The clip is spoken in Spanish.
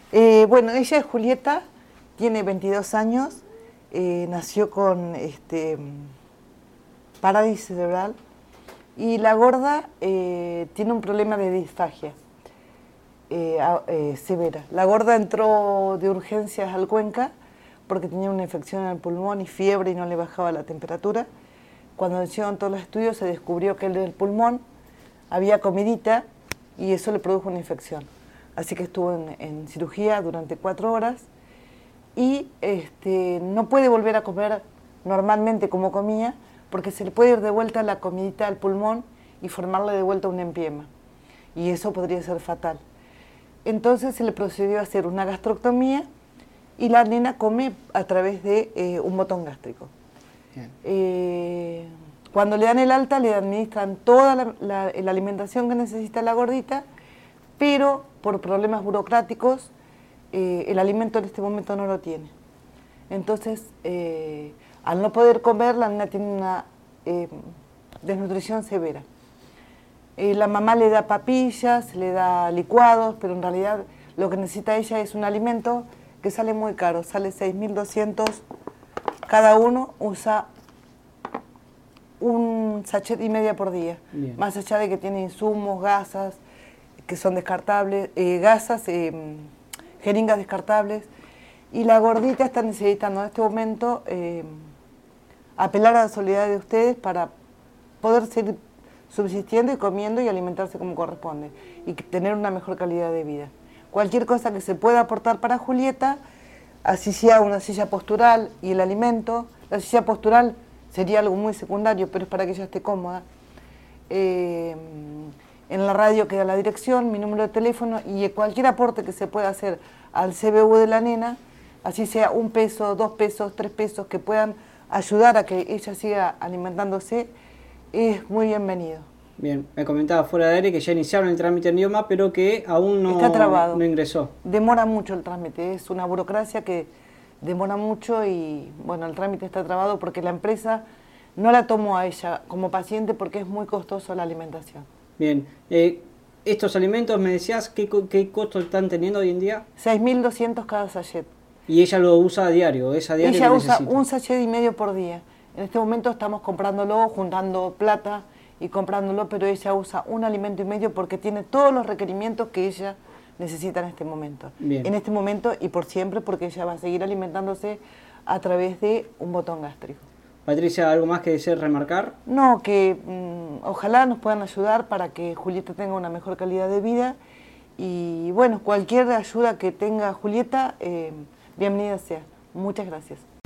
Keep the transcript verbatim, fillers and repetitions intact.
Eh, bueno, ella es Julieta, tiene veintidós años, eh, nació con este, parálisis cerebral y la gorda eh, tiene un problema de disfagia eh, eh, severa. La gorda entró de urgencias al Cuenca porque tenía una infección en el pulmón y fiebre y no le bajaba la temperatura. Cuando hicieron todos los estudios se descubrió que en el pulmón había comidita y eso le produjo una infección. Así que estuvo en, en cirugía durante cuatro horas y este, no puede volver a comer normalmente como comía porque se le puede ir de vuelta la comidita al pulmón y formarle de vuelta un empiema. Y eso podría ser fatal. Entonces se le procedió a hacer una gastroctomía y la nena come a través de eh, un botón gástrico. Eh, cuando le dan el alta le administran toda la, la, la alimentación que necesita la gordita, pero por problemas burocráticos eh, el alimento en este momento no lo tiene. Entonces, eh, al no poder comer, la nena tiene una eh, desnutrición severa. Eh, la mamá le da papillas, le da licuados, pero en realidad lo que necesita ella es un alimento que sale muy caro, sale seis mil doscientos cada uno, usa un sachet y media por día. Bien. Más allá de que tiene insumos, gasas, que son descartables, eh, gasas, eh, jeringas descartables, y la gordita está necesitando en este momento eh, apelar a la solidaridad de ustedes para poder seguir subsistiendo y comiendo y alimentarse como corresponde, y tener una mejor calidad de vida. Cualquier cosa que se pueda aportar para Julieta, así sea una silla postural y el alimento, la silla postural sería algo muy secundario, pero es para que ella esté cómoda. Eh, en la radio queda la dirección, mi número de teléfono y cualquier aporte que se pueda hacer al C B U de la nena, así sea un peso, dos pesos, tres pesos, que puedan ayudar a que ella siga alimentándose, es muy bienvenido. Bien, me comentaba fuera de aire que ya iniciaron el trámite en idioma, pero que aún no, Está trabado. no ingresó. Demora mucho el trámite, es una burocracia que demora mucho y bueno, el trámite está trabado porque la empresa no la tomó a ella como paciente porque es muy costoso la alimentación. Bien, eh, estos alimentos, me decías, ¿qué, qué costo están teniendo hoy en día? seis mil doscientos cada sachet. ¿Y ella lo usa a diario? ¿Es a diario Ella que usa necesita? un sachet y medio por día. En este momento estamos comprándolo, juntando plata y comprándolo, pero ella usa un alimento y medio porque tiene todos los requerimientos que ella necesita en este momento. Bien. En este momento y por siempre, porque ella va a seguir alimentándose a través de un botón gástrico. Patricia, ¿algo más que desees remarcar? No, que mmm, ojalá nos puedan ayudar para que Julieta tenga una mejor calidad de vida y bueno, cualquier ayuda que tenga Julieta, eh, bienvenida sea. Muchas gracias.